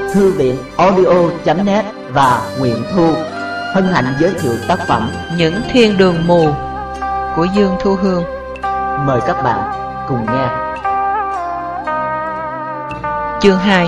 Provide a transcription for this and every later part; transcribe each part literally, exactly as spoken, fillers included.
Thư viện audio chấm net và Nguyện Thu hân hạnh giới thiệu tác phẩm Những Thiên Đường Mù của Dương Thu Hương. Mời các bạn cùng nghe. Chương hai.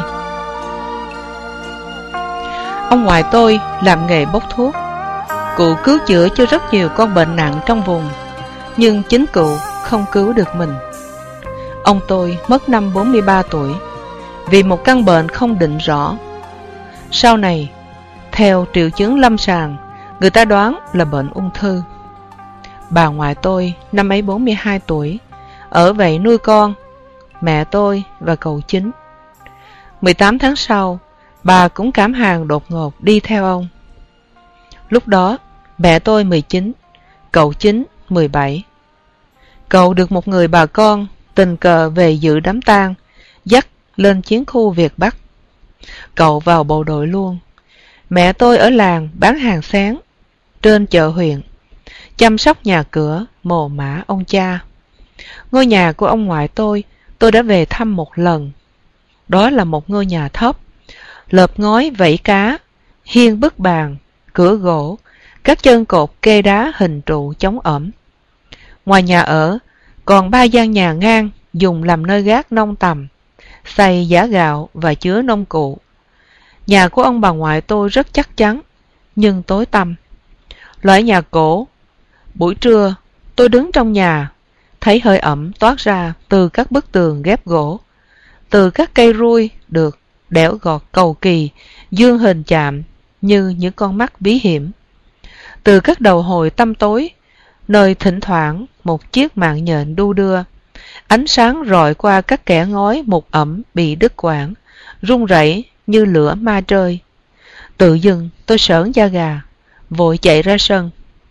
Ông ngoại tôi làm nghề bốc thuốc. Cụ cứu chữa cho rất nhiều con bệnh nặng trong vùng, nhưng chính cụ không cứu được mình. Ông tôi mất năm bốn mươi ba tuổi vì một căn bệnh không định rõ. Sau này, theo triệu chứng lâm sàng, người ta đoán là bệnh ung thư. Bà ngoại tôi năm ấy bốn mươi hai tuổi, ở vậy nuôi con, mẹ tôi và cậu Chính. mười tám tháng sau, bà cũng cảm hàng đột ngột đi theo ông. Lúc đó, mẹ tôi mười chín, cậu Chính mười bảy. Cậu được một người bà con tình cờ về dự đám tang, dắt lên chiến khu Việt Bắc. Cậu vào bộ đội luôn. Mẹ tôi ở làng bán hàng sáng trên chợ huyện, chăm sóc nhà cửa, mồ mả ông cha. Ngôi nhà của ông ngoại tôi, tôi đã về thăm một lần. Đó là một ngôi nhà thấp, lợp ngói vẫy cá, hiên bức bàn, cửa gỗ, các chân cột kê đá hình trụ chống ẩm. Ngoài nhà ở, còn ba gian nhà ngang dùng làm nơi gác nông tầm, xay giã gạo và chứa nông cụ. Nhà của ông bà ngoại tôi rất chắc chắn, nhưng tối tăm. Loại nhà cổ. Buổi trưa, tôi đứng trong nhà, thấy hơi ẩm toát ra từ các bức tường ghép gỗ, từ các cây rui được đẽo gọt cầu kỳ, dương hình chạm như những con mắt bí hiểm. Từ các đầu hồi tăm tối, nơi thỉnh thoảng một chiếc mạng nhện đu đưa, ánh sáng rọi qua các kẽ ngói mục ẩm bị đứt quãng, rung rẩy như lửa ma rơi. Tự dưng tôi sởn da gà, vội chạy ra sân.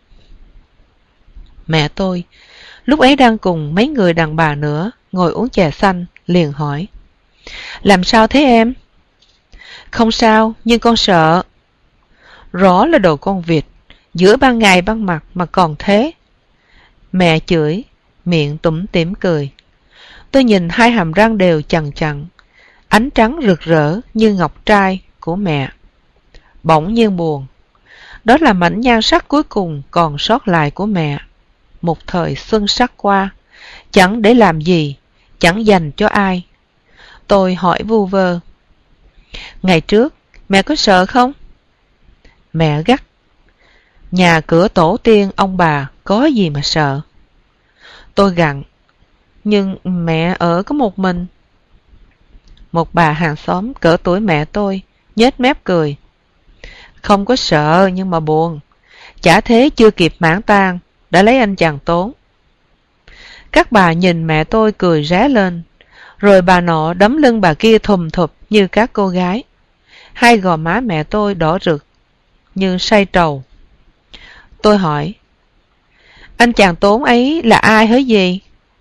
Mẹ tôi, lúc ấy đang cùng mấy người đàn bà nữa ngồi uống chè xanh, liền hỏi: "Làm sao thế em?" "Không sao, nhưng con sợ." "Rõ là đồ con vịt, giữa ban ngày ban mặt mà còn thế." Mẹ chửi, miệng tủm tỉm cười. Tôi nhìn hai hàm răng đều chằn chặn, ánh trắng rực rỡ như ngọc trai của mẹ. Bỗng nhiên buồn. Đó là mảnh nhan sắc cuối cùng còn sót lại của mẹ. Một thời xuân sắc qua, chẳng để làm gì, chẳng dành cho ai. Tôi hỏi vu vơ: "Ngày trước, mẹ có sợ không?" Mẹ gắt: "Nhà cửa tổ tiên ông bà có gì mà sợ." Tôi gặng: "Nhưng mẹ ở có một mình." Một bà hàng xóm cỡ tuổi mẹ tôi nhếch mép cười: "Không có sợ nhưng mà buồn. Chả thế chưa kịp mãn tang đã lấy anh chàng Tốn." Các bà nhìn mẹ tôi cười ré lên, rồi bà nọ đấm lưng bà kia thùm thụp như các cô gái. Hai gò má mẹ tôi đỏ rực như say trầu. Tôi hỏi: "Anh chàng Tốn ấy là ai hả gì?"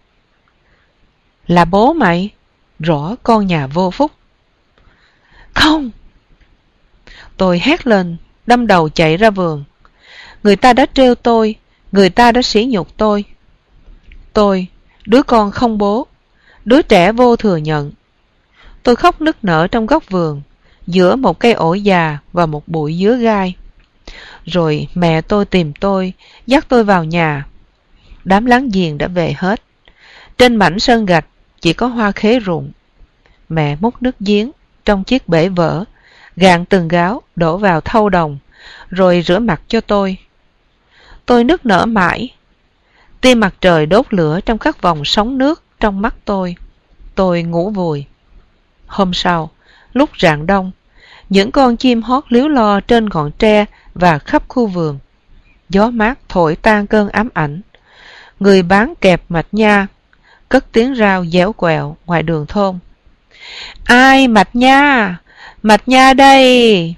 "Là bố mày, rõ con nhà vô phúc." "Không!" Tôi hét lên, đâm đầu chạy ra vườn. Người ta đã trêu tôi, người ta đã sỉ nhục tôi. Tôi, đứa con không bố, đứa trẻ vô thừa nhận. Tôi khóc nức nở trong góc vườn, giữa một cây ổi già và một bụi dứa gai. Rồi mẹ tôi tìm tôi, dắt tôi vào nhà. Đám láng giềng đã về hết. Trên mảnh sân gạch chỉ có hoa khế rụng. Mẹ múc nước giếng trong chiếc bể vỡ, gạn từng gáo đổ vào thau đồng, rồi rửa mặt cho tôi. Tôi nức nở mãi. Tia mặt trời đốt lửa trong các vòng sóng nước trong mắt tôi. Tôi ngủ vùi. Hôm sau, lúc rạng đông, những con chim hót líu lo trên ngọn tre và khắp khu vườn. Gió mát thổi tan cơn ám ảnh. Người bán kẹp mạch nha cất tiếng rao déo quẹo ngoài đường thôn: "Ai mạch nha? Mạch nha đây!"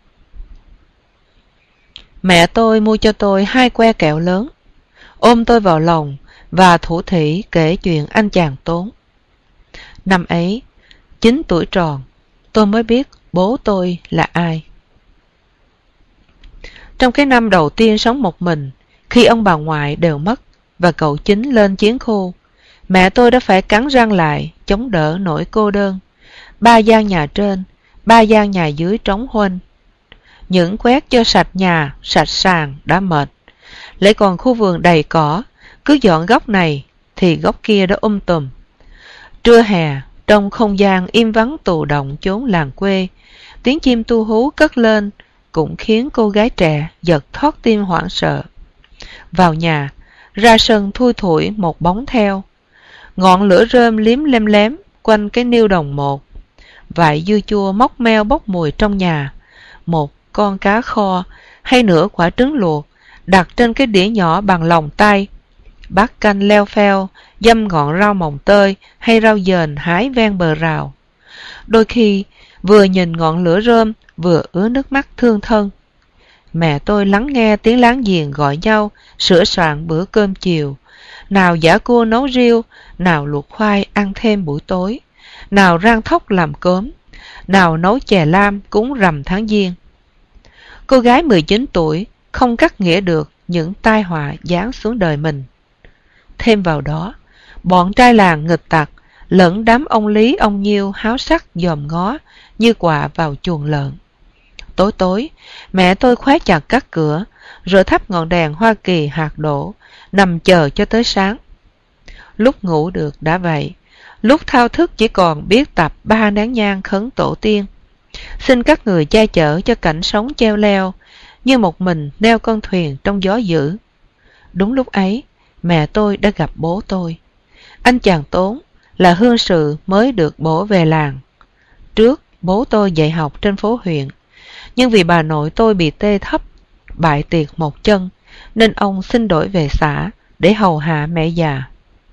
Mẹ tôi mua cho tôi hai que kẹo lớn, ôm tôi vào lòng và thủ thỉ kể chuyện anh chàng Tốn. Năm ấy, chín tuổi tròn, tôi mới biết bố tôi là ai. Trong cái năm đầu tiên sống một mình, khi ông bà ngoại đều mất và cậu Chính lên chiến khu, mẹ tôi đã phải cắn răng lại chống đỡ nỗi cô đơn. Ba gian nhà trên, ba gian nhà dưới trống huênh. Những quét cho sạch nhà, sạch sàn đã mệt, lại còn khu vườn đầy cỏ, cứ dọn góc này thì góc kia đã um tùm. Trưa hè, trong không gian im vắng tù động chốn làng quê, tiếng chim tu hú cất lên cũng khiến cô gái trẻ giật thót tim hoảng sợ. Vào nhà, ra sân thui thủi một bóng theo. Ngọn lửa rơm liếm lem lém quanh cái niêu đồng một. Vải dưa chua móc meo bốc mùi trong nhà. Một con cá kho hay nửa quả trứng luộc đặt trên cái đĩa nhỏ bằng lòng tay. Bát canh leo pheo dăm ngọn rau mồng tơi hay rau dền hái ven bờ rào. Đôi khi vừa nhìn ngọn lửa rơm vừa ứa nước mắt thương thân. Mẹ tôi lắng nghe tiếng láng giềng gọi nhau sửa soạn bữa cơm chiều. Nào giã cua nấu riêu, nào luộc khoai ăn thêm buổi tối, nào rang thóc làm cốm, nào nấu chè lam cúng rằm tháng giêng. Cô gái mười chín tuổi không cắt nghĩa được những tai họa giáng xuống đời mình. Thêm vào đó, bọn trai làng nghịch tặc lẫn đám ông Lý ông Nhiêu háo sắc dòm ngó như quạ vào chuồng lợn. Tối tối, mẹ tôi khóa chặt các cửa, rồi thắp ngọn đèn Hoa Kỳ hạt đổ, nằm chờ cho tới sáng. Lúc ngủ được đã vậy, lúc thao thức chỉ còn biết tập ba nén nhang khấn tổ tiên. Xin các người che chở cho cảnh sống treo leo, như một mình neo con thuyền trong gió dữ. Đúng lúc ấy, mẹ tôi đã gặp bố tôi. Anh chàng Tốn là hương sự mới được bổ về làng. Trước, bố tôi dạy học trên phố huyện, nhưng vì bà nội tôi bị tê thấp, bại tiệt một chân, nên ông xin đổi về xã để hầu hạ mẹ già.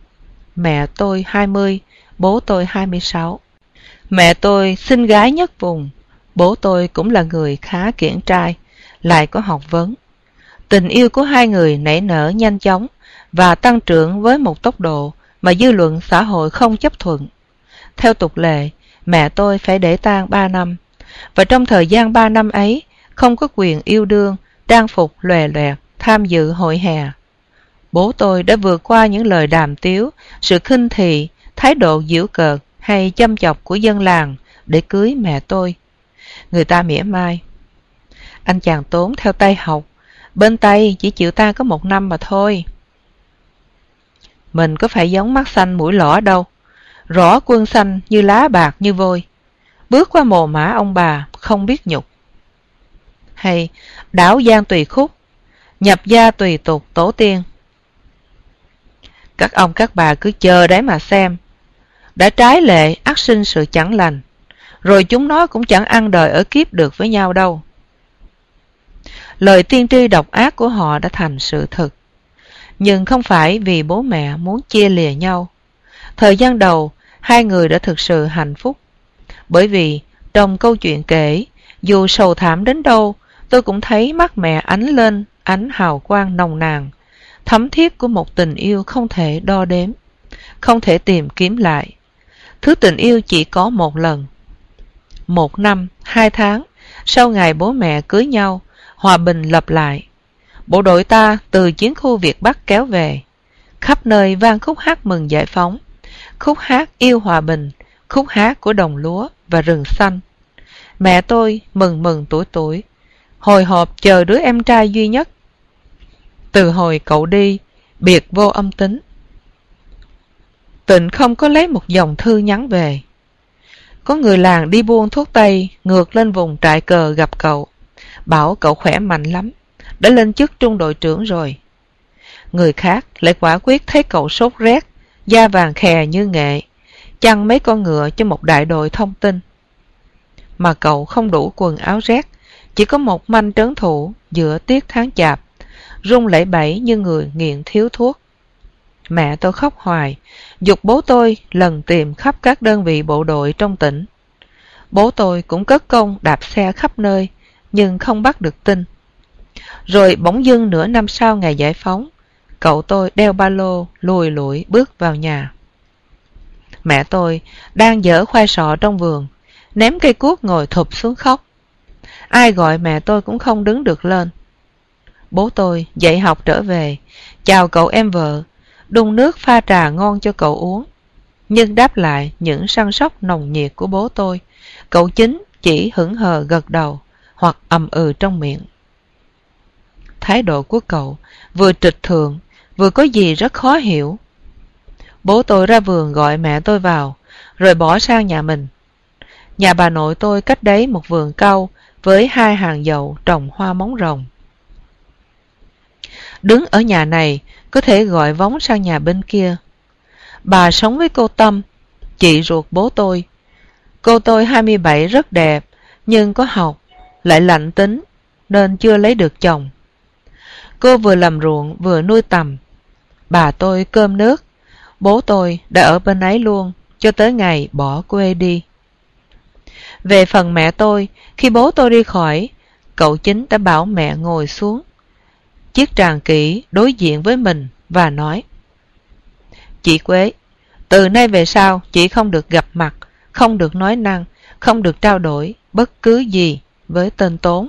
Mẹ tôi hai mươi, bố tôi hai mươi sáu. Mẹ tôi xinh gái nhất vùng, bố tôi cũng là người khá kiển trai, lại có học vấn. Tình yêu của hai người nảy nở nhanh chóng và tăng trưởng với một tốc độ mà dư luận xã hội không chấp thuận. Theo tục lệ, mẹ tôi phải để tang ba năm, và trong thời gian ba năm ấy không có quyền yêu đương, trang phục lòe loẹt, tham dự hội hè. Bố tôi đã vượt qua những lời đàm tiếu, sự khinh thị, thái độ giễu cợt hay châm chọc của dân làng để cưới mẹ tôi. Người ta mỉa mai: anh chàng Tốn theo Tây học, bên Tây chỉ chịu ta có một năm mà thôi. Mình có phải giống mắt xanh mũi lõ đâu, rõ quân xanh như lá bạc như vôi, bước qua mồ mả ông bà không biết nhục. Hay đảo giang tùy khúc, nhập gia tùy tục tổ tiên. Các ông các bà cứ chờ đấy mà xem, đã trái lệ ắt sinh sự chẳng lành, rồi chúng nó cũng chẳng ăn đời ở kiếp được với nhau đâu. Lời tiên tri độc ác của họ đã thành sự thực, nhưng không phải vì bố mẹ muốn chia lìa nhau. Thời gian đầu, hai người đã thực sự hạnh phúc, bởi vì trong câu chuyện kể, dù sầu thảm đến đâu, tôi cũng thấy mắt mẹ ánh lên ánh hào quang nồng nàn, thấm thiết của một tình yêu không thể đo đếm, không thể tìm kiếm lại. Thứ tình yêu chỉ có một lần. Một năm, hai tháng, sau ngày bố mẹ cưới nhau, hòa bình lập lại. Bộ đội ta từ chiến khu Việt Bắc kéo về, khắp nơi vang khúc hát mừng giải phóng, khúc hát yêu hòa bình, khúc hát của đồng lúa và rừng xanh. Mẹ tôi mừng mừng tuổi tuổi, hồi hộp chờ đứa em trai duy nhất. Từ hồi cậu đi, biệt vô âm tính. Tịnh không có lấy một dòng thư nhắn về. Có người làng đi buôn thuốc tây ngược lên vùng trại cờ gặp cậu, bảo cậu khỏe mạnh lắm, đã lên chức trung đội trưởng rồi. Người khác lại quả quyết thấy cậu sốt rét, da vàng khè như nghệ, chăn mấy con ngựa cho một đại đội thông tin. Mà cậu không đủ quần áo rét, chỉ có một manh trấn thủ giữa tiết tháng chạp, run lẩy bẩy như người nghiện thiếu thuốc. Mẹ tôi khóc hoài, giục bố tôi lần tìm khắp các đơn vị bộ đội trong tỉnh. Bố tôi cũng cất công đạp xe khắp nơi, nhưng không bắt được tin. Rồi bỗng dưng nửa năm sau ngày giải phóng, cậu tôi đeo ba lô lùi lủi bước vào nhà. Mẹ tôi đang dở khoai sọ trong vườn, ném cây cuốc ngồi thụp xuống khóc. Ai gọi mẹ tôi cũng không đứng được lên. Bố tôi dạy học trở về, chào cậu em vợ, đun nước pha trà ngon cho cậu uống. Nhưng đáp lại những săn sóc nồng nhiệt của bố tôi, cậu chính chỉ hững hờ gật đầu hoặc ầm ừ trong miệng. Thái độ của cậu vừa trịch thượng, vừa có gì rất khó hiểu. Bố tôi ra vườn gọi mẹ tôi vào, rồi bỏ sang nhà mình. Nhà bà nội tôi cách đấy một vườn cau với hai hàng dậu trồng hoa móng rồng. Đứng ở nhà này có thể gọi vóng sang nhà bên kia. Bà sống với cô Tâm, chị ruột bố tôi. Cô tôi hai mươi bảy, rất đẹp, nhưng có học, lại lạnh tính, nên chưa lấy được chồng. Cô vừa làm ruộng vừa nuôi tầm. Bà tôi cơm nước, bố tôi đã ở bên ấy luôn, cho tới ngày bỏ quê đi. Về phần mẹ tôi, khi bố tôi đi khỏi, cậu Chính đã bảo mẹ ngồi xuống chiếc tràng kỹ đối diện với mình và nói: Chị Quế, từ nay về sau chị không được gặp mặt, không được nói năng, không được trao đổi bất cứ gì với tên Tốn.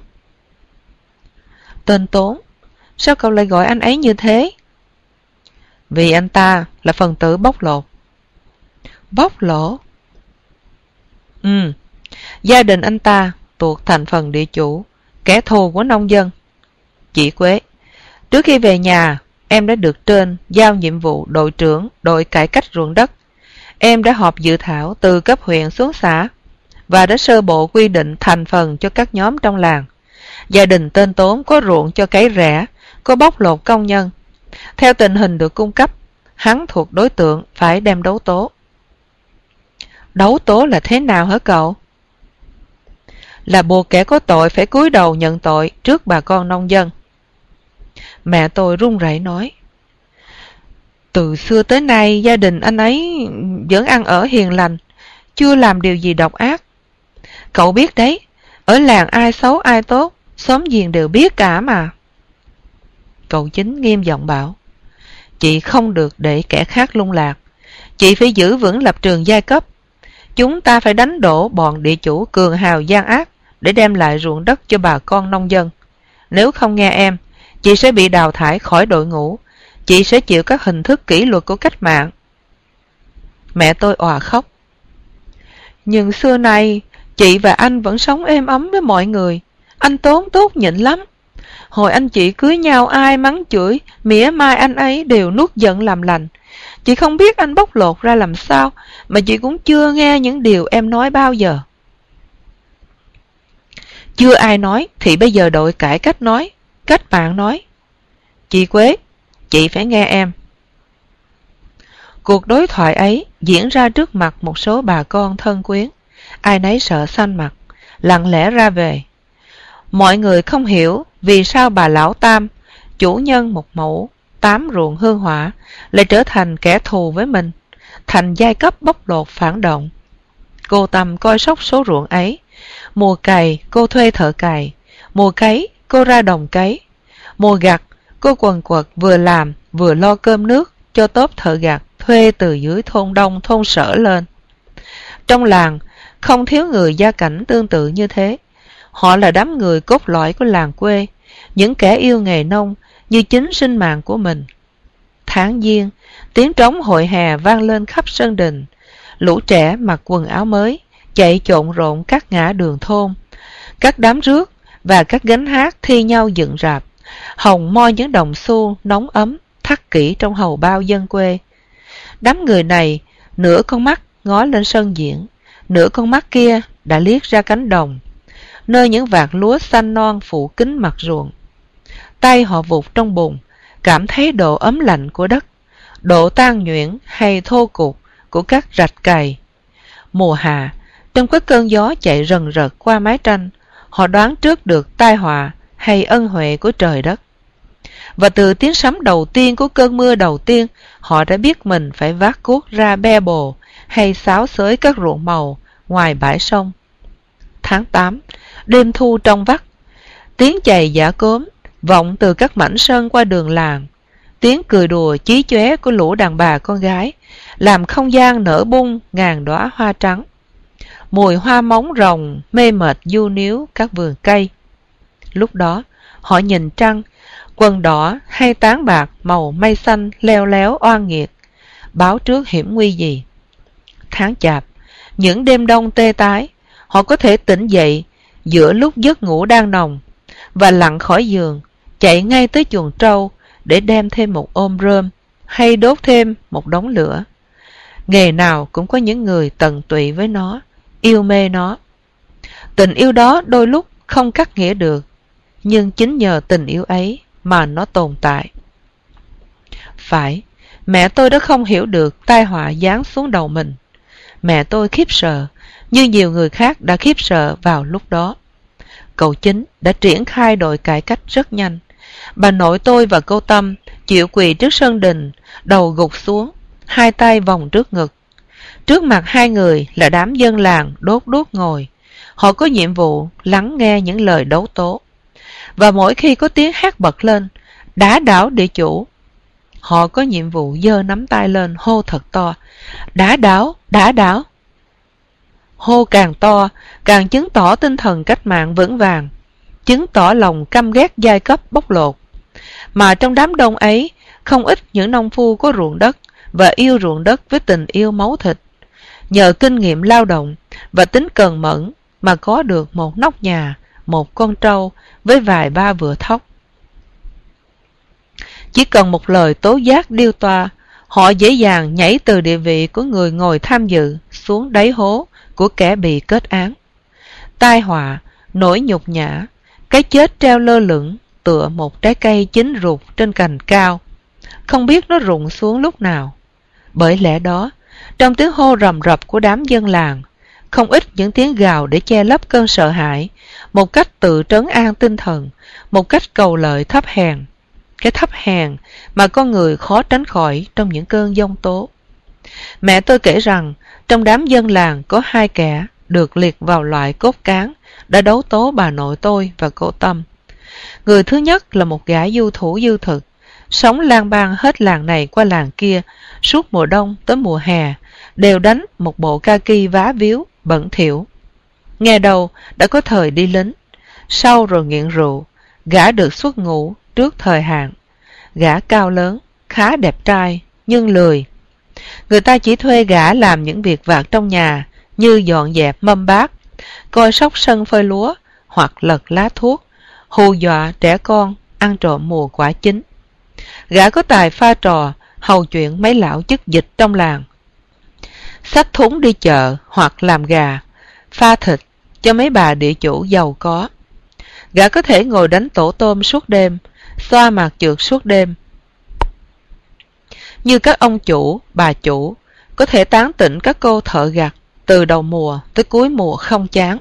Tên Tốn? Sao cậu lại gọi anh ấy như thế? Vì anh ta là phần tử bóc lột. Bóc lột? Ừ, gia đình anh ta thuộc thành phần địa chủ, kẻ thù của nông dân. Chị Quế, trước khi về nhà, em đã được trên giao nhiệm vụ đội trưởng đội cải cách ruộng đất. Em đã họp dự thảo từ cấp huyện xuống xã và đã sơ bộ quy định thành phần cho các nhóm trong làng. Gia đình tên Tốn có ruộng cho cấy rẻ, có bóc lột công nhân. Theo tình hình được cung cấp, hắn thuộc đối tượng phải đem đấu tố. Đấu tố là thế nào hả cậu? Là buộc kẻ có tội phải cúi đầu nhận tội trước bà con nông dân. Mẹ tôi run rẩy nói: Từ xưa tới nay gia đình anh ấy vẫn ăn ở hiền lành, chưa làm điều gì độc ác. Cậu biết đấy, ở làng ai xấu ai tốt, xóm giềng đều biết cả mà. Cậu Chính nghiêm giọng bảo: Chị không được để kẻ khác lung lạc. Chị phải giữ vững lập trường giai cấp. Chúng ta phải đánh đổ bọn địa chủ cường hào gian ác để đem lại ruộng đất cho bà con nông dân. Nếu không nghe em, chị sẽ bị đào thải khỏi đội ngũ. Chị sẽ chịu các hình thức kỷ luật của cách mạng. Mẹ tôi òa khóc. Nhưng xưa nay, chị và anh vẫn sống êm ấm với mọi người. Anh Tốn tốt nhịn lắm. Hồi anh chị cưới nhau, ai mắng chửi, mỉa mai anh ấy đều nuốt giận làm lành. Chị không biết anh bóc lột ra làm sao, mà chị cũng chưa nghe những điều em nói bao giờ. Chưa ai nói thì bây giờ đội cải cách nói, cách mạng nói. Chị Quế, chị phải nghe em. Cuộc đối thoại ấy diễn ra trước mặt một số bà con thân quyến. Ai nấy sợ xanh mặt, lặng lẽ ra về. Mọi người không hiểu vì sao bà Lão Tam, chủ nhân một mẫu tám ruộng hương hỏa, lại trở thành kẻ thù với mình, thành giai cấp bóc lột phản động. Cô Tâm coi sóc số ruộng ấy. Mùa cày cô thuê thợ cày, mùa cấy cô ra đồng cấy, mùa gặt cô quần quật vừa làm vừa lo cơm nước cho tốp thợ gặt thuê từ dưới thôn Đông thôn Sở lên. Trong làng không thiếu người gia cảnh tương tự như thế. Họ là đám người cốt lõi của làng quê, những kẻ yêu nghề nông như chính sinh mạng của mình. Tháng giêng, tiếng trống hội hè vang lên khắp sân đình. Lũ trẻ mặc quần áo mới chạy trộn rộn các ngã đường thôn. Các đám rước và các gánh hát thi nhau dựng rạp, hồng moi những đồng xu nóng ấm thắt kỹ trong hầu bao dân quê. Đám người này nửa con mắt ngó lên sân diễn, nửa con mắt kia đã liếc ra cánh đồng, nơi những vạt lúa xanh non phủ kín mặt ruộng. Tay họ vụt trong bùn, cảm thấy độ ấm lạnh của đất, độ tan nhuyễn hay thô cục của các rạch cày. Mùa hạ, trong cái cơn gió chạy rần rật qua mái tranh, họ đoán trước được tai họa hay ân huệ của trời đất. Và từ tiếng sấm đầu tiên của cơn mưa đầu tiên, họ đã biết mình phải vác cuốc ra be bồ hay xáo xới các ruộng màu ngoài bãi sông. Tháng tám, đêm thu trong vắt, tiếng chày giã cốm vọng từ các mảnh sân qua đường làng. Tiếng cười đùa chí chóe của lũ đàn bà con gái làm không gian nở bung ngàn đóa hoa trắng. Mùi hoa móng rồng mê mệt du níu các vườn cây. Lúc đó họ nhìn trăng, quần đỏ hay tán bạc màu mây xanh leo léo oan nghiệt, báo trước hiểm nguy gì. Tháng chạp, những đêm đông tê tái, họ có thể tỉnh dậy giữa lúc giấc ngủ đang nồng và lặn khỏi giường, chạy ngay tới chuồng trâu để đem thêm một ôm rơm hay đốt thêm một đống lửa. Nghề nào cũng có những người tận tụy với nó, yêu mê nó. Tình yêu đó đôi lúc không cắt nghĩa được, nhưng chính nhờ tình yêu ấy mà nó tồn tại. Phải, mẹ tôi đã không hiểu được tai họa giáng xuống đầu mình. Mẹ tôi khiếp sợ, như nhiều người khác đã khiếp sợ vào lúc đó. Cậu Chính đã triển khai đội cải cách rất nhanh. Bà nội tôi và cô Tâm chịu quỳ trước sân đình, đầu gục xuống, hai tay vòng trước ngực. Trước mặt hai người là đám dân làng đốt đuốc ngồi. Họ có nhiệm vụ lắng nghe những lời đấu tố. Và mỗi khi có tiếng hát bật lên, đá đảo địa chủ, họ có nhiệm vụ giơ nắm tay lên hô thật to: đá đảo, đá đảo. Hô càng to, càng chứng tỏ tinh thần cách mạng vững vàng, chứng tỏ lòng căm ghét giai cấp bóc lột. Mà trong đám đông ấy, không ít những nông phu có ruộng đất và yêu ruộng đất với tình yêu máu thịt. Nhờ kinh nghiệm lao động và tính cần mẫn mà có được một nóc nhà, một con trâu với vài ba vựa thóc. Chỉ cần một lời tố giác điêu toa, họ dễ dàng nhảy từ địa vị của người ngồi tham dự xuống đáy hố của kẻ bị kết án. Tai họa, nỗi nhục nhã, cái chết treo lơ lửng tựa một trái cây chín ruột trên cành cao, không biết nó rụng xuống lúc nào. Bởi lẽ đó, trong tiếng hô rầm rập của đám dân làng, không ít những tiếng gào để che lấp cơn sợ hãi, một cách tự trấn an tinh thần, một cách cầu lợi thấp hèn. Cái thấp hèn mà con người khó tránh khỏi trong những cơn giông tố. Mẹ tôi kể rằng trong đám dân làng có hai kẻ được liệt vào loại cốt cán đã đấu tố bà nội tôi và cô Tâm. Người thứ nhất là một gã du thủ dư thực, sống lang bang hết làng này qua làng kia, suốt mùa đông tới mùa hè, đều đánh một bộ kaki vá víu, bẩn thỉu. Nghe đầu đã có thời đi lính, sau rồi nghiện rượu, gã được xuất ngũ trước thời hạn. Gã cao lớn, khá đẹp trai, nhưng lười. Người ta chỉ thuê gã làm những việc vặt trong nhà như dọn dẹp mâm bát, coi sóc sân phơi lúa hoặc lật lá thuốc, hù dọa trẻ con ăn trộm mùa quả chín. Gã có tài pha trò, hầu chuyện mấy lão chức dịch trong làng. Xách thúng đi chợ hoặc làm gà, pha thịt cho mấy bà địa chủ giàu có. Gã có thể ngồi đánh tổ tôm suốt đêm, xoa mạt trượt suốt đêm. Như các ông chủ, bà chủ, có thể tán tỉnh các cô thợ gặt từ đầu mùa tới cuối mùa không chán.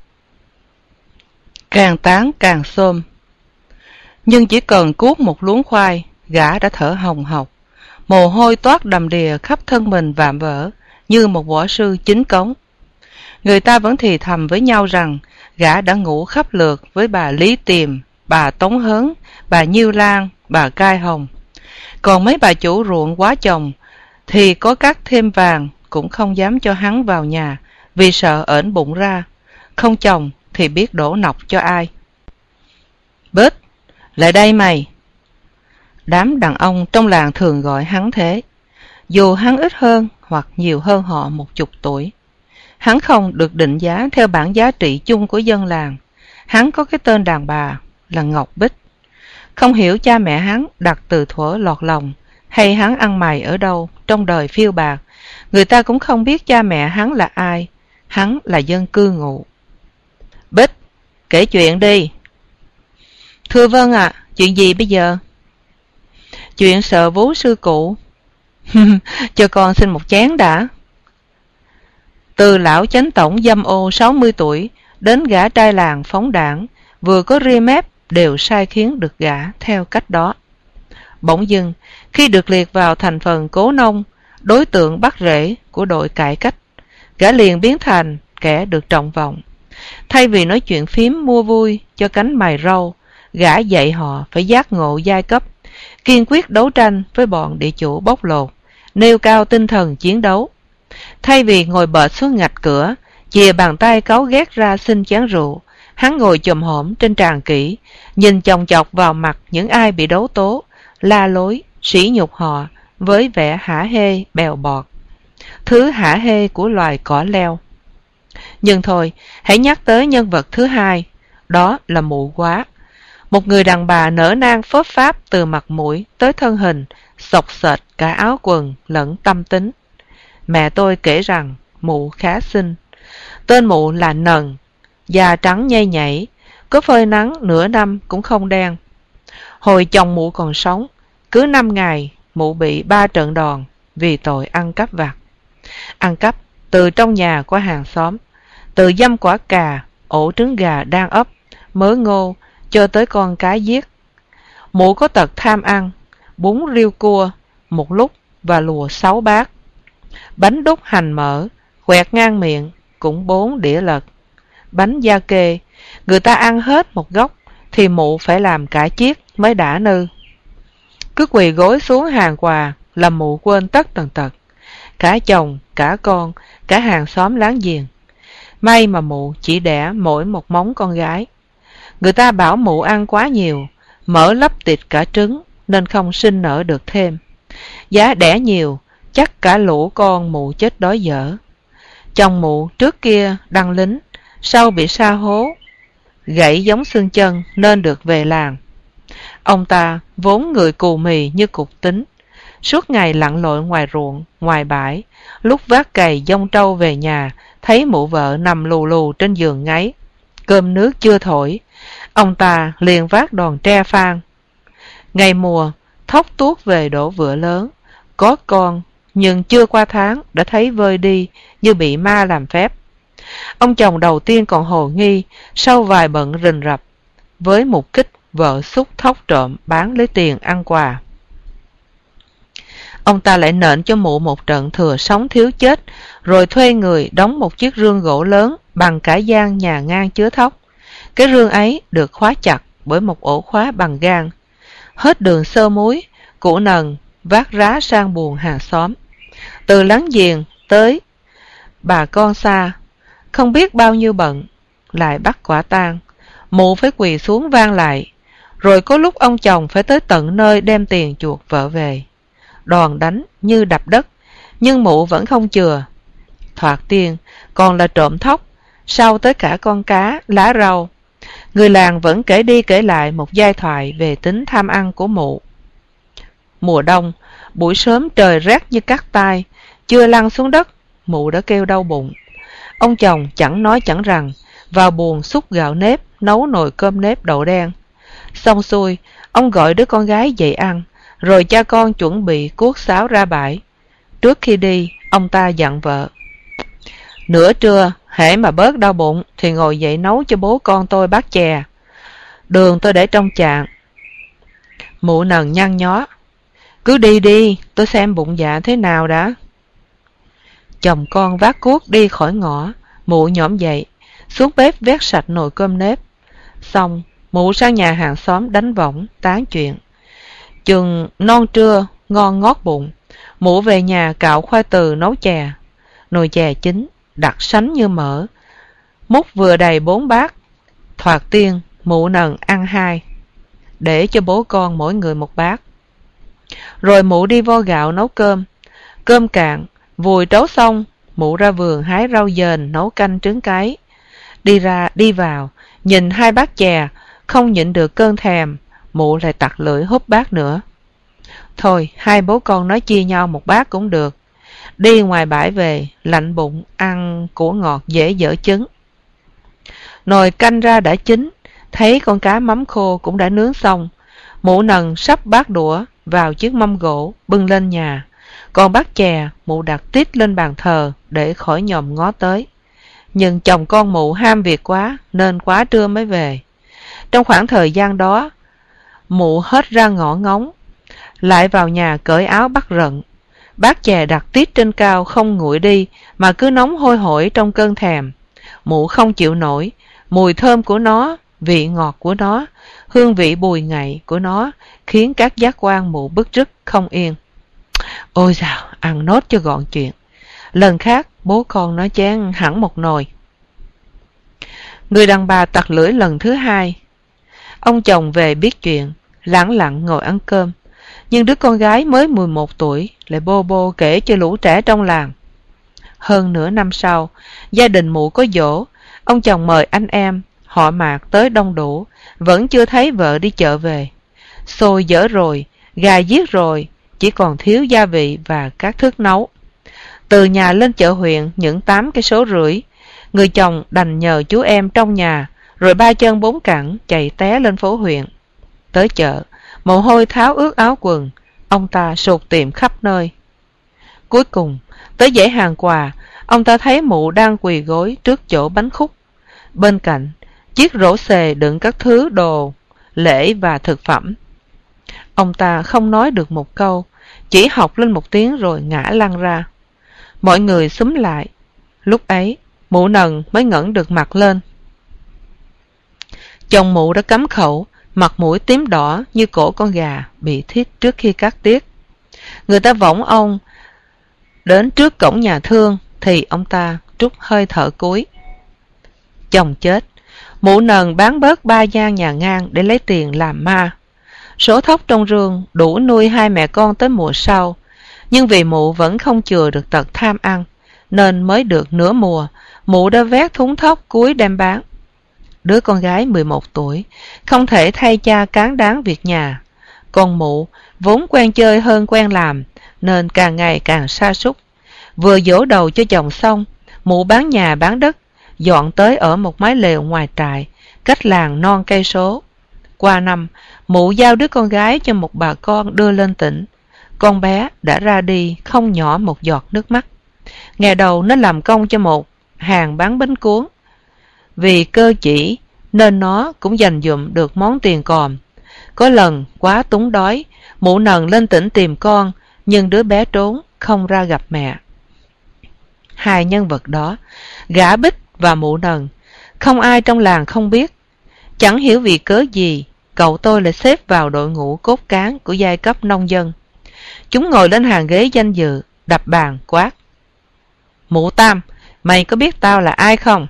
Càng tán càng xôm. Nhưng chỉ cần cuốc một luống khoai, gã đã thở hồng hộc, mồ hôi toát đầm đìa khắp thân mình vạm vỡ như một võ sư chính cống. Người ta vẫn thì thầm với nhau rằng gã đã ngủ khắp lượt với bà Lý Tiềm, bà Tống Hớn, bà Nhiêu Lan, bà Cai Hồng. Còn mấy bà chủ ruộng quá chồng thì có cắt thêm vàng cũng không dám cho hắn vào nhà vì sợ ởn bụng ra, không chồng thì biết đổ nọc cho ai. Bết, lại đây mày. Đám đàn ông trong làng thường gọi hắn thế, dù hắn ít hơn hoặc nhiều hơn họ một chục tuổi. Hắn không được định giá theo bảng giá trị chung của dân làng. Hắn có cái tên đàn bà là Ngọc Bích. Không hiểu cha mẹ hắn đặt từ thuở lọt lòng hay hắn ăn mày ở đâu trong đời phiêu bạc. Người ta cũng không biết cha mẹ hắn là ai. Hắn là dân cư ngụ. Bích, kể chuyện đi. Thưa vâng ạ, à, chuyện gì bây giờ? Chuyện sợ vú sư cụ. Cho con xin một chén đã. Từ lão chánh tổng dâm ô sáu mươi tuổi đến gã trai làng phóng đảng, vừa có ria mép đều sai khiến được gã theo cách đó. Bỗng dưng, khi được liệt vào thành phần cố nông, đối tượng bắt rễ của đội cải cách, gã liền biến thành kẻ được trọng vọng. Thay vì nói chuyện phím mua vui cho cánh mày râu, gã dạy họ phải giác ngộ giai cấp, kiên quyết đấu tranh với bọn địa chủ bóc lột, nêu cao tinh thần chiến đấu. Thay vì ngồi bệt xuống ngạch cửa, chìa bàn tay cáu ghét ra xin chén rượu, hắn ngồi chồm hổm trên tràng kỹ, nhìn chòng chọc vào mặt những ai bị đấu tố, la lối, sỉ nhục họ với vẻ hả hê bèo bọt, thứ hả hê của loài cỏ leo. Nhưng thôi, hãy nhắc tới nhân vật thứ hai, đó là mụ quá. Một người đàn bà nở nang phớp pháp từ mặt mũi tới thân hình, xộc xệch cả áo quần lẫn tâm tính. Mẹ tôi kể rằng mụ khá xinh. Tên mụ là Nần, da trắng nhây nhảy, có phơi nắng nửa năm cũng không đen. Hồi chồng mụ còn sống, cứ năm ngày mụ bị ba trận đòn vì tội ăn cắp vặt. Ăn cắp từ trong nhà qua hàng xóm, từ dăm quả cà, ổ trứng gà đang ấp, mớ ngô, cho tới con cái giết. Mụ có tật tham ăn, bún riêu cua một lúc và lùa sáu bát. Bánh đúc hành mỡ, quẹt ngang miệng, cũng bốn đĩa lật. Bánh da kê, người ta ăn hết một gốc, thì mụ phải làm cả chiếc mới đã nư. Cứ quỳ gối xuống hàng quà, làm mụ quên tất tần tật. Cả chồng, cả con, cả hàng xóm láng giềng. May mà mụ chỉ đẻ mỗi một móng con gái. Người ta bảo mụ ăn quá nhiều, mỡ lấp tịt cả trứng, nên không sinh nở được thêm. Giá đẻ nhiều, chắc cả lũ con mụ chết đói dở. Chồng mụ trước kia đăng lính, sau bị sa hố, gãy giống xương chân nên được về làng. Ông ta vốn người cù mì như cục tính, suốt ngày lặn lội ngoài ruộng, ngoài bãi, lúc vác cày dông trâu về nhà, thấy mụ vợ nằm lù lù trên giường ngáy, cơm nước chưa thổi, ông ta liền vác đòn tre phan. Ngày mùa, thóc tuốt về đổ vựa lớn, có con, nhưng chưa qua tháng đã thấy vơi đi như bị ma làm phép. Ông chồng đầu tiên còn hồ nghi, sau vài bận rình rập, với mục kích vợ xúc thóc trộm bán lấy tiền ăn quà. Ông ta lại nện cho mụ một trận thừa sống thiếu chết, rồi thuê người đóng một chiếc rương gỗ lớn bằng cả gian nhà ngang chứa thóc. Cái rương ấy được khóa chặt bởi một ổ khóa bằng gang. Hết đường sơ muối, cụ Nần vác rá sang buồng hàng xóm. Từ láng giềng tới bà con xa, không biết bao nhiêu bận, lại bắt quả tang. Mụ phải quỳ xuống vang lại, rồi có lúc ông chồng phải tới tận nơi đem tiền chuộc vợ về. Đòn đánh như đập đất, nhưng mụ vẫn không chừa. Thoạt tiên còn là trộm thóc, sau tới cả con cá, lá rau. Người làng vẫn kể đi kể lại một giai thoại về tính tham ăn của mụ. Mùa đông, buổi sớm trời rét như cắt tai, chưa lăn xuống đất, mụ đã kêu đau bụng. Ông chồng chẳng nói chẳng rằng, vào buồng xúc gạo nếp, nấu nồi cơm nếp đậu đen. Xong xuôi, ông gọi đứa con gái dậy ăn, rồi cha con chuẩn bị cuốc sáo ra bãi. Trước khi đi, ông ta dặn vợ: nửa trưa, hễ mà bớt đau bụng thì ngồi dậy nấu cho bố con tôi bát chè. Đường tôi để trong chạn. Mụ Nần nhăn nhó: cứ đi đi, tôi xem bụng dạ thế nào đã. Chồng con vác cuốc đi khỏi ngõ, mụ nhổm dậy, xuống bếp vét sạch nồi cơm nếp. Xong, mụ sang nhà hàng xóm đánh võng, tán chuyện. Chừng non trưa, ngon ngót bụng, mụ về nhà cạo khoai từ nấu chè. Nồi chè chín, đặc sánh như mỡ, múc vừa đầy bốn bát. Thoạt tiên, mụ Nần ăn hai, để cho bố con mỗi người một bát. Rồi mụ đi vo gạo nấu cơm. Cơm cạn, vùi trấu xong, mụ ra vườn hái rau dền nấu canh trứng cái. Đi ra đi vào, nhìn hai bát chè, không nhịn được cơn thèm, mụ lại tặc lưỡi húp bát nữa. Thôi, hai bố con nói chia nhau một bát cũng được. Đi ngoài bãi về, lạnh bụng, ăn của ngọt dễ dở chứng. Nồi canh ra đã chín, thấy con cá mắm khô cũng đã nướng xong. Mụ Nần sắp bát đũa vào chiếc mâm gỗ bưng lên nhà, còn bát chè mụ đặt tít lên bàn thờ để khỏi nhòm ngó tới. Nhưng chồng con mụ ham việc quá nên quá trưa mới về. Trong khoảng thời gian đó, mụ hết ra ngõ ngóng, lại vào nhà cởi áo bắt rận. Bát chè đặt tít trên cao không nguội đi mà cứ nóng hôi hổi trong cơn thèm. Mụ không chịu nổi, mùi thơm của nó, vị ngọt của nó, hương vị bùi ngậy của nó khiến các giác quan mụ bứt rứt không yên. Ôi dào, ăn nốt cho gọn chuyện. Lần khác bố con nó chén hẳn một nồi. Người đàn bà tặc lưỡi lần thứ hai. Ông chồng về biết chuyện, lẳng lặng ngồi ăn cơm. Nhưng đứa con gái mới mười một tuổi lại bô bô kể cho lũ trẻ trong làng. Hơn nửa năm sau, gia đình mụ có giỗ, ông chồng mời anh em, họ Mạc tới đông đủ, vẫn chưa thấy vợ đi chợ về. Xôi dở rồi, gà giết rồi, chỉ còn thiếu gia vị và các thức nấu. Từ nhà lên chợ huyện những tám cây số rưỡi, người chồng đành nhờ chú em trong nhà, rồi ba chân bốn cẳng chạy té lên phố huyện. Tới chợ, mồ hôi tháo ướt áo quần, ông ta sụt tiệm khắp nơi. Cuối cùng, tới dãy hàng quà, ông ta thấy mụ đang quỳ gối trước chỗ bánh khúc. Bên cạnh, chiếc rổ xề đựng các thứ đồ, lễ và thực phẩm. Ông ta không nói được một câu, chỉ học lên một tiếng rồi ngã lăn ra. Mọi người xúm lại. Lúc ấy, mụ Nần mới ngẩng được mặt lên. Chồng mụ đã cắm khẩu, mặt mũi tím đỏ như cổ con gà bị thít trước khi cắt tiết. Người ta võng ông đến trước cổng nhà thương thì ông ta trút hơi thở cuối. Chồng chết, mụ Nần bán bớt ba gian nhà ngang để lấy tiền làm ma. Số thóc trong rương đủ nuôi hai mẹ con tới mùa sau, nhưng vì mụ vẫn không chừa được tật tham ăn, nên mới được nửa mùa, mụ đã vét thúng thóc cuối đem bán. Đứa con gái mười một tuổi, không thể thay cha cán đáng việc nhà. Còn mụ, vốn quen chơi hơn quen làm, nên càng ngày càng sa sút. Vừa dỗ đầu cho chồng xong, mụ bán nhà bán đất, dọn tới ở một mái lều ngoài trại, cách làng non cây số. Qua năm, mụ giao đứa con gái cho một bà con đưa lên tỉnh. Con bé đã ra đi không nhỏ một giọt nước mắt. Ngày đầu nó làm công cho một hàng bán bánh cuốn. Vì cơ chỉ nên nó cũng dành dụm được món tiền còm. Có lần quá túng đói, mụ Nần lên tỉnh tìm con, nhưng đứa bé trốn không ra gặp mẹ. Hai nhân vật đó, gã Bích và mụ Nần, không ai trong làng không biết. Chẳng hiểu vì cớ gì, cậu tôi lại xếp vào đội ngũ cốt cán của giai cấp nông dân. Chúng ngồi lên hàng ghế danh dự, đập bàn quát: "Mụ Tam, mày có biết tao là ai không?"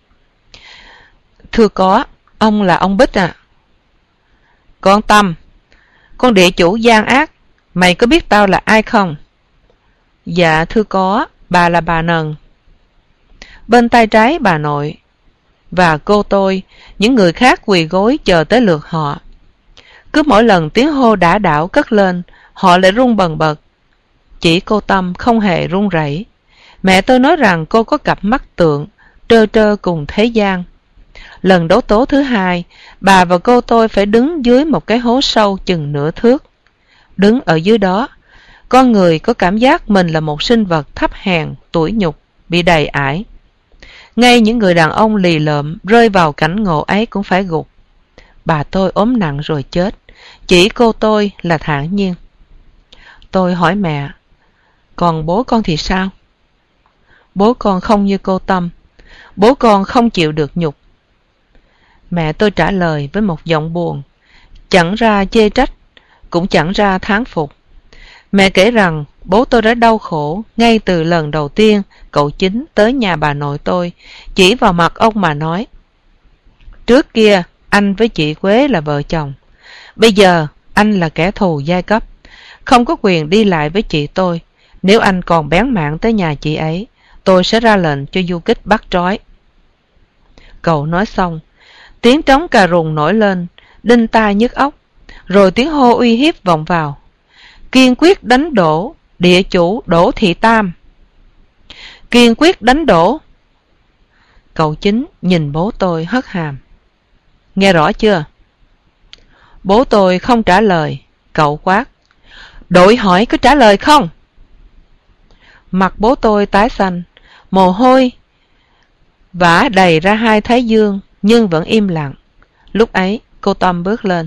"Thưa có, ông là ông Bích à." "Con Tâm, con địa chủ gian ác, mày có biết tao là ai không?" "Dạ thưa có, bà là bà Nần." Bên tay trái bà nội và cô tôi, những người khác quỳ gối chờ tới lượt họ. Cứ mỗi lần tiếng hô đả đảo cất lên, họ lại run bần bật. Chỉ cô Tâm không hề run rẩy. Mẹ tôi nói rằng cô có cặp mắt tượng, trơ trơ cùng thế gian. Lần đấu tố thứ hai, bà và cô tôi phải đứng dưới một cái hố sâu chừng nửa thước. Đứng ở dưới đó, con người có cảm giác mình là một sinh vật thấp hèn, tủi nhục, bị đầy ải. Ngay những người đàn ông lì lợm rơi vào cảnh ngộ ấy cũng phải gục. Bà tôi ốm nặng rồi chết, chỉ cô tôi là thản nhiên. Tôi hỏi mẹ: "Còn bố con thì sao?" "Bố con không như cô Tâm, bố con không chịu được nhục." Mẹ tôi trả lời với một giọng buồn, chẳng ra chê trách, cũng chẳng ra thán phục. Mẹ kể rằng bố tôi đã đau khổ ngay từ lần đầu tiên cậu Chính tới nhà bà nội tôi, chỉ vào mặt ông mà nói: "Trước kia anh với chị Quế là vợ chồng, bây giờ anh là kẻ thù giai cấp, không có quyền đi lại với chị tôi. Nếu anh còn bén mảng tới nhà chị ấy, tôi sẽ ra lệnh cho du kích bắt trói." Cậu nói xong, tiếng trống cà rùng nổi lên, đinh tai nhức óc, rồi tiếng hô uy hiếp vọng vào: "Kiên quyết đánh đổ địa chủ Đỗ Thị Tam! Kiên quyết đánh đổ!" Cậu Chính nhìn bố tôi hất hàm: "Nghe rõ chưa?" Bố tôi không trả lời. Cậu quát: "Đội hỏi có trả lời không?" Mặt bố tôi tái xanh, mồ hôi vã đầy ra hai thái dương, nhưng vẫn im lặng. Lúc ấy cô Tâm bước lên: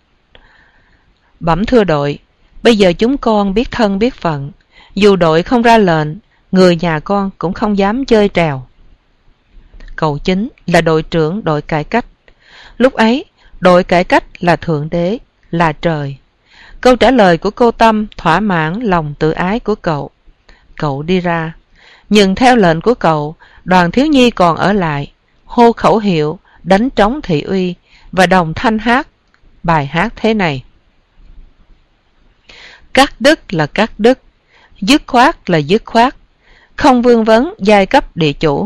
"Bẩm thưa đội, bây giờ chúng con biết thân biết phận, dù đội không ra lệnh, người nhà con cũng không dám chơi trèo." Cậu Chính là đội trưởng đội cải cách. Lúc ấy đội cải cách là thượng đế, là trời. Câu trả lời của cô Tâm thỏa mãn lòng tự ái của cậu. Cậu đi ra, nhưng theo lệnh của cậu, đoàn thiếu nhi còn ở lại, hô khẩu hiệu, đánh trống thị uy và đồng thanh hát bài hát thế này: "Cắt đứt là cắt đứt, dứt khoát là dứt khoát, không vương vấn giai cấp địa chủ.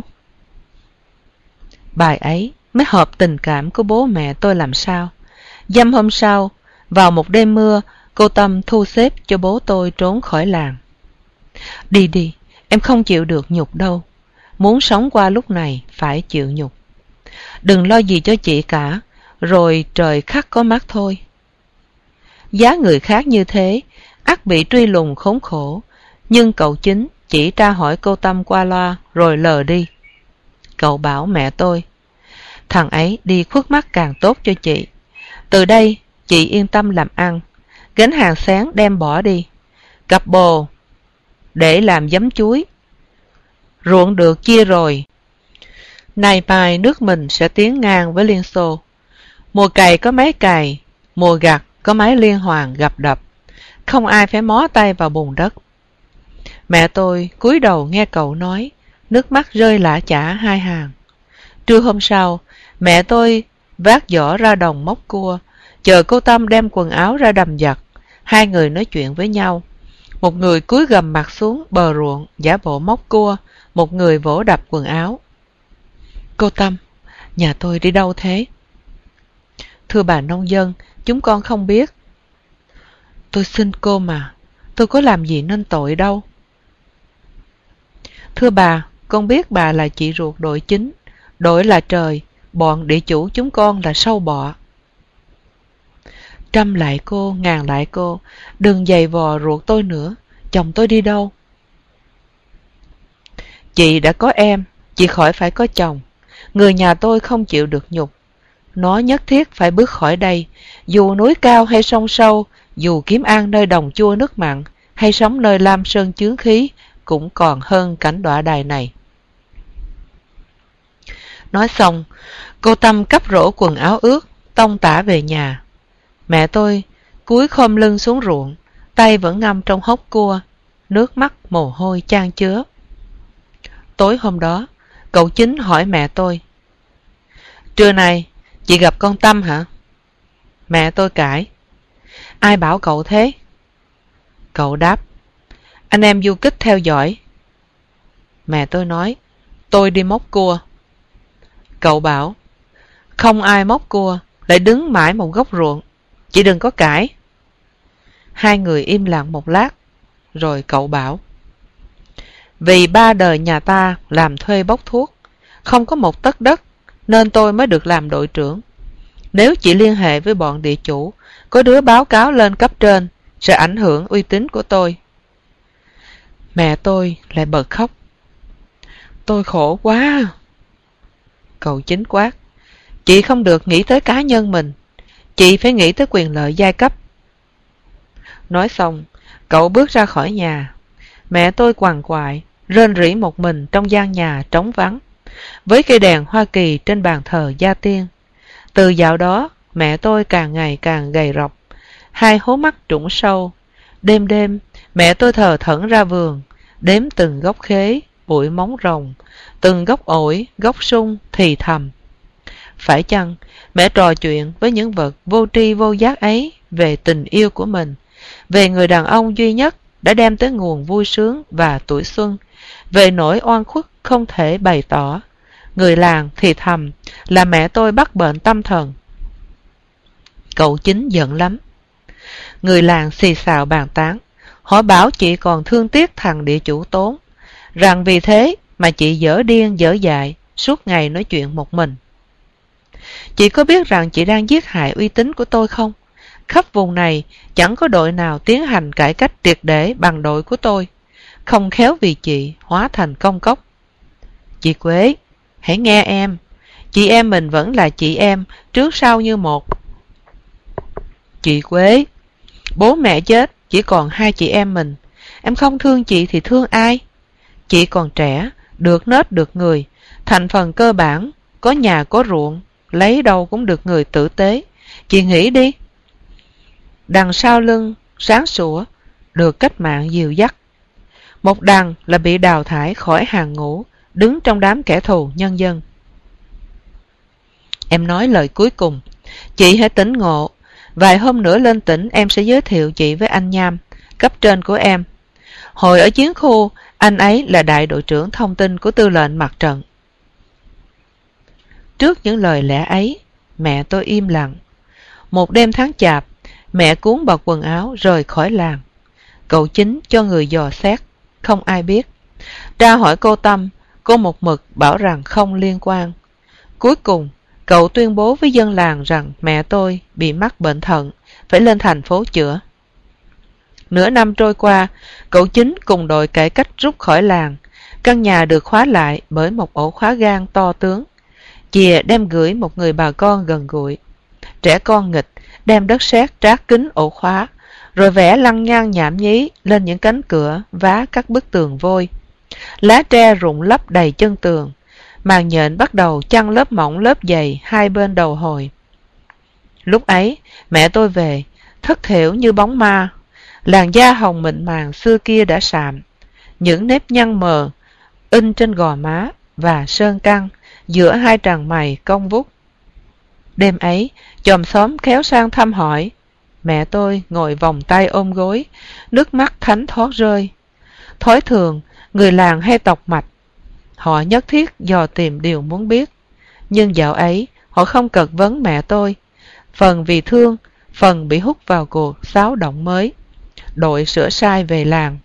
Bài ấy mới hợp tình cảm của bố mẹ tôi làm sao. Dăm hôm sau, vào một đêm mưa, cô Tâm thu xếp cho bố tôi trốn khỏi làng. Đi đi, em không chịu được nhục đâu. Muốn sống qua lúc này phải chịu nhục. Đừng lo gì cho chị cả, rồi trời khắc có mắt thôi. Giá người khác như thế, ắt bị truy lùng khốn khổ, nhưng cậu Chính chỉ tra hỏi cô Tâm qua loa rồi lờ đi. Cậu bảo mẹ tôi, thằng ấy đi khuất mắt càng tốt cho chị. Từ đây chị yên tâm làm ăn, gánh hàng sáng đem bỏ đi, cặp bồ để làm giấm chuối. Ruộng được chia rồi, nay mai nước mình sẽ tiến ngang với Liên Xô. Mùa cày có máy cày, mùa gặt có máy liên hoàn gặp đập, không ai phải mó tay vào bùn đất. Mẹ tôi cúi đầu nghe cậu nói, nước mắt rơi lã chả hai hàng. Trưa hôm sau, mẹ tôi vác giỏ ra đồng móc cua, chờ cô Tâm đem quần áo ra đầm giặt. Hai người nói chuyện với nhau. Một người cúi gầm mặt xuống bờ ruộng giả bộ móc cua, một người vỗ đập quần áo. Cô Tâm, nhà tôi đi đâu thế? Thưa bà nông dân, chúng con không biết. Tôi xin cô mà, tôi có làm gì nên tội đâu. Thưa bà, con biết bà là chị ruột đội Chính, đội là trời, bọn địa chủ chúng con là sâu bọ. Trăm lại cô, ngàn lại cô, đừng giày vò ruột tôi nữa, chồng tôi đi đâu? Chị đã có em, chị khỏi phải có chồng. Người nhà tôi không chịu được nhục. Nó nhất thiết phải bước khỏi đây, dù núi cao hay sông sâu, dù kiếm ăn nơi đồng chua nước mặn, hay sống nơi lam sơn chướng khí, cũng còn hơn cảnh đọa đài này. Nói xong, cô Tâm cắp rổ quần áo ướt, tông tả về nhà. Mẹ tôi cúi khom lưng xuống ruộng, tay vẫn ngâm trong hốc cua, nước mắt mồ hôi chan chứa. Tối hôm đó, cậu Chính hỏi mẹ tôi, trưa nay chị gặp con Tâm hả? Mẹ tôi cãi, ai bảo cậu thế? Cậu đáp, anh em du kích theo dõi. Mẹ tôi nói, tôi đi móc cua. Cậu bảo, không ai móc cua, lại đứng mãi một góc ruộng, chị đừng có cãi. Hai người im lặng một lát, rồi cậu bảo, vì ba đời nhà ta làm thuê bốc thuốc, không có một tấc đất, nên tôi mới được làm đội trưởng. Nếu chị liên hệ với bọn địa chủ, có đứa báo cáo lên cấp trên, sẽ ảnh hưởng uy tín của tôi. Mẹ tôi lại bật khóc. Tôi khổ quá. Cậu Chính quát, chị không được nghĩ tới cá nhân mình, chị phải nghĩ tới quyền lợi giai cấp. Nói xong, cậu bước ra khỏi nhà. Mẹ tôi quằn quại, rên rỉ một mình trong gian nhà trống vắng, với cây đèn Hoa Kỳ trên bàn thờ gia tiên. Từ dạo đó, mẹ tôi càng ngày càng gầy rộc, hai hố mắt trũng sâu. Đêm đêm, mẹ tôi thờ thẫn ra vườn, đếm từng gốc khế, bụi móng rồng, từng gốc ổi, gốc sung, thì thầm. Phải chăng mẹ trò chuyện với những vật vô tri vô giác ấy về tình yêu của mình, về người đàn ông duy nhất đã đem tới nguồn vui sướng và tuổi xuân, về nỗi oan khuất không thể bày tỏ. Người làng thì thầm là mẹ tôi bắt bệnh tâm thần. Cậu Chính giận lắm. Người làng xì xào bàn tán, họ bảo chị còn thương tiếc thằng địa chủ Tốn, rằng vì thế mà chị dở điên dở dại, suốt ngày nói chuyện một mình. Chị có biết rằng chị đang giết hại uy tín của tôi không? Khắp vùng này chẳng có đội nào tiến hành cải cách triệt để bằng đội của tôi, không khéo vì chị hóa thành công cốc. Chị Quế, hãy nghe em, chị em mình vẫn là chị em, trước sau như một. Chị Quế, bố mẹ chết, chỉ còn hai chị em mình, em không thương chị thì thương ai? Chị còn trẻ, được nết được người, thành phần cơ bản, có nhà có ruộng, lấy đâu cũng được người tử tế. Chị nghĩ đi. Đằng sau lưng, sáng sủa, được cách mạng dìu dắt. Một đằng là bị đào thải khỏi hàng ngũ, đứng trong đám kẻ thù nhân dân. Em nói lời cuối cùng, chị hãy tỉnh ngộ. Vài hôm nữa lên tỉnh em sẽ giới thiệu chị với anh Nham, cấp trên của em. Hồi ở chiến khu, Anh ấy là đại đội trưởng thông tin của tư lệnh mặt trận. Trước những lời lẽ ấy, mẹ tôi im lặng. Một đêm tháng chạp, mẹ cuốn bọc quần áo rời khỏi làng. Cậu Chính cho người dò xét, không ai biết. Tra hỏi cô Tâm, cô một mực bảo rằng không liên quan. Cuối cùng, cậu tuyên bố với dân làng rằng mẹ tôi bị mắc bệnh thận, phải lên thành phố chữa. Nửa năm trôi qua, cậu Chính cùng đội cải cách rút khỏi làng. Căn nhà được khóa lại bởi một ổ khóa gan to tướng. Chìa đem gửi một người bà con gần gũi. Trẻ con nghịch đem đất sét trát kín ổ khóa, rồi vẽ lăng nhăng nhảm nhí lên những cánh cửa vá các bức tường vôi. Lá tre rụng lấp đầy chân tường. Màn nhện bắt đầu chăn lớp mỏng lớp dày hai bên đầu hồi. Lúc ấy, mẹ tôi về, thất thểu như bóng ma. Làn da hồng mịn màng xưa kia đã sạm. Những nếp nhăn mờ, in trên gò má và sơn căng giữa hai tràng mày cong vút. Đêm ấy, chòm xóm khéo sang thăm hỏi. Mẹ tôi ngồi vòng tay ôm gối, nước mắt thánh thoát rơi. Thói thường, người làng hay tọc mạch. Họ nhất thiết dò tìm điều muốn biết. Nhưng dạo ấy, họ không cật vấn mẹ tôi. Phần vì thương, phần bị hút vào cuộc xáo động mới. Đội sửa sai về làng.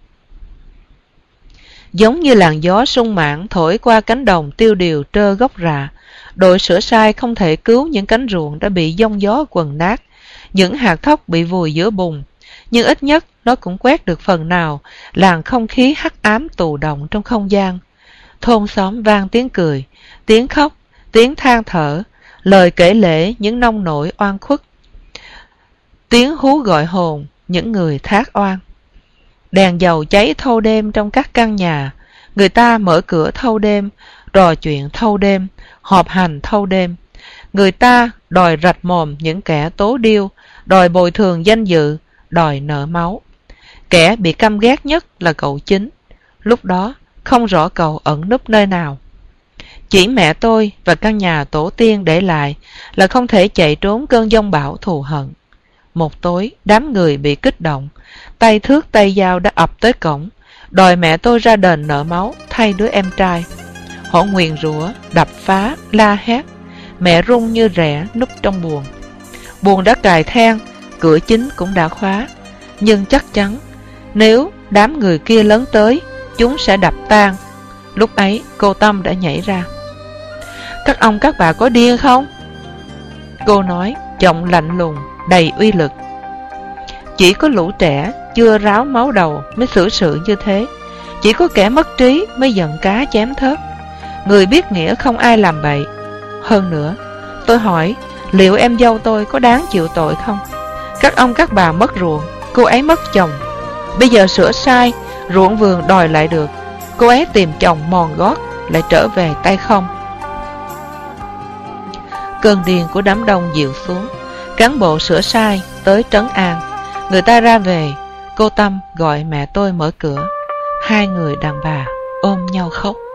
Giống như làn gió sung mãn thổi qua cánh đồng tiêu điều trơ gốc rạ, đội sửa sai không thể cứu những cánh ruộng đã bị giông gió quần nát, những hạt thóc bị vùi giữa bùn, nhưng ít nhất nó cũng quét được phần nào làn không khí hắc ám tù động trong không gian. Thôn xóm vang tiếng cười, tiếng khóc, tiếng than thở, lời kể lể những nông nổi oan khuất, tiếng hú gọi hồn những người thác oan. Đèn dầu cháy thâu đêm trong các căn nhà, người ta mở cửa thâu đêm, trò chuyện thâu đêm, họp hành thâu đêm. Người ta đòi rạch mồm những kẻ tố điêu, đòi bồi thường danh dự, đòi nợ máu. Kẻ bị căm ghét nhất là cậu Chính. Lúc đó không rõ cậu ẩn núp nơi nào. Chỉ mẹ tôi và căn nhà tổ tiên để lại là không thể chạy trốn cơn giông bão thù hận. Một tối, đám người bị kích động, tay thước tay dao đã ập tới cổng, đòi mẹ tôi ra đền nợ máu thay đứa em trai. Họ nguyền rủa, đập phá, la hét. Mẹ run như rẻ núp trong buồng. Buồng đã cài then, cửa chính cũng đã khóa. Nhưng chắc chắn, nếu đám người kia lớn tới, chúng sẽ đập tan. Lúc ấy, cô Tâm đã nhảy ra. Các ông các bà có điên không? Cô nói, giọng lạnh lùng, đầy uy lực. Chỉ có lũ trẻ chưa ráo máu đầu mới xử sự như thế. Chỉ có kẻ mất trí mới giận cá chém thớt. Người biết nghĩa không ai làm bậy. Hơn nữa, tôi hỏi liệu em dâu tôi có đáng chịu tội không? Các ông các bà mất ruộng, cô ấy mất chồng. Bây giờ sửa sai, ruộng vườn đòi lại được. Cô ấy tìm chồng mòn gót, lại trở về tay không. Cơn điên của đám đông dịu xuống. Cán bộ sửa sai tới trấn an. Người ta ra về. Cô Tâm gọi mẹ tôi mở cửa. Hai người đàn bà ôm nhau khóc.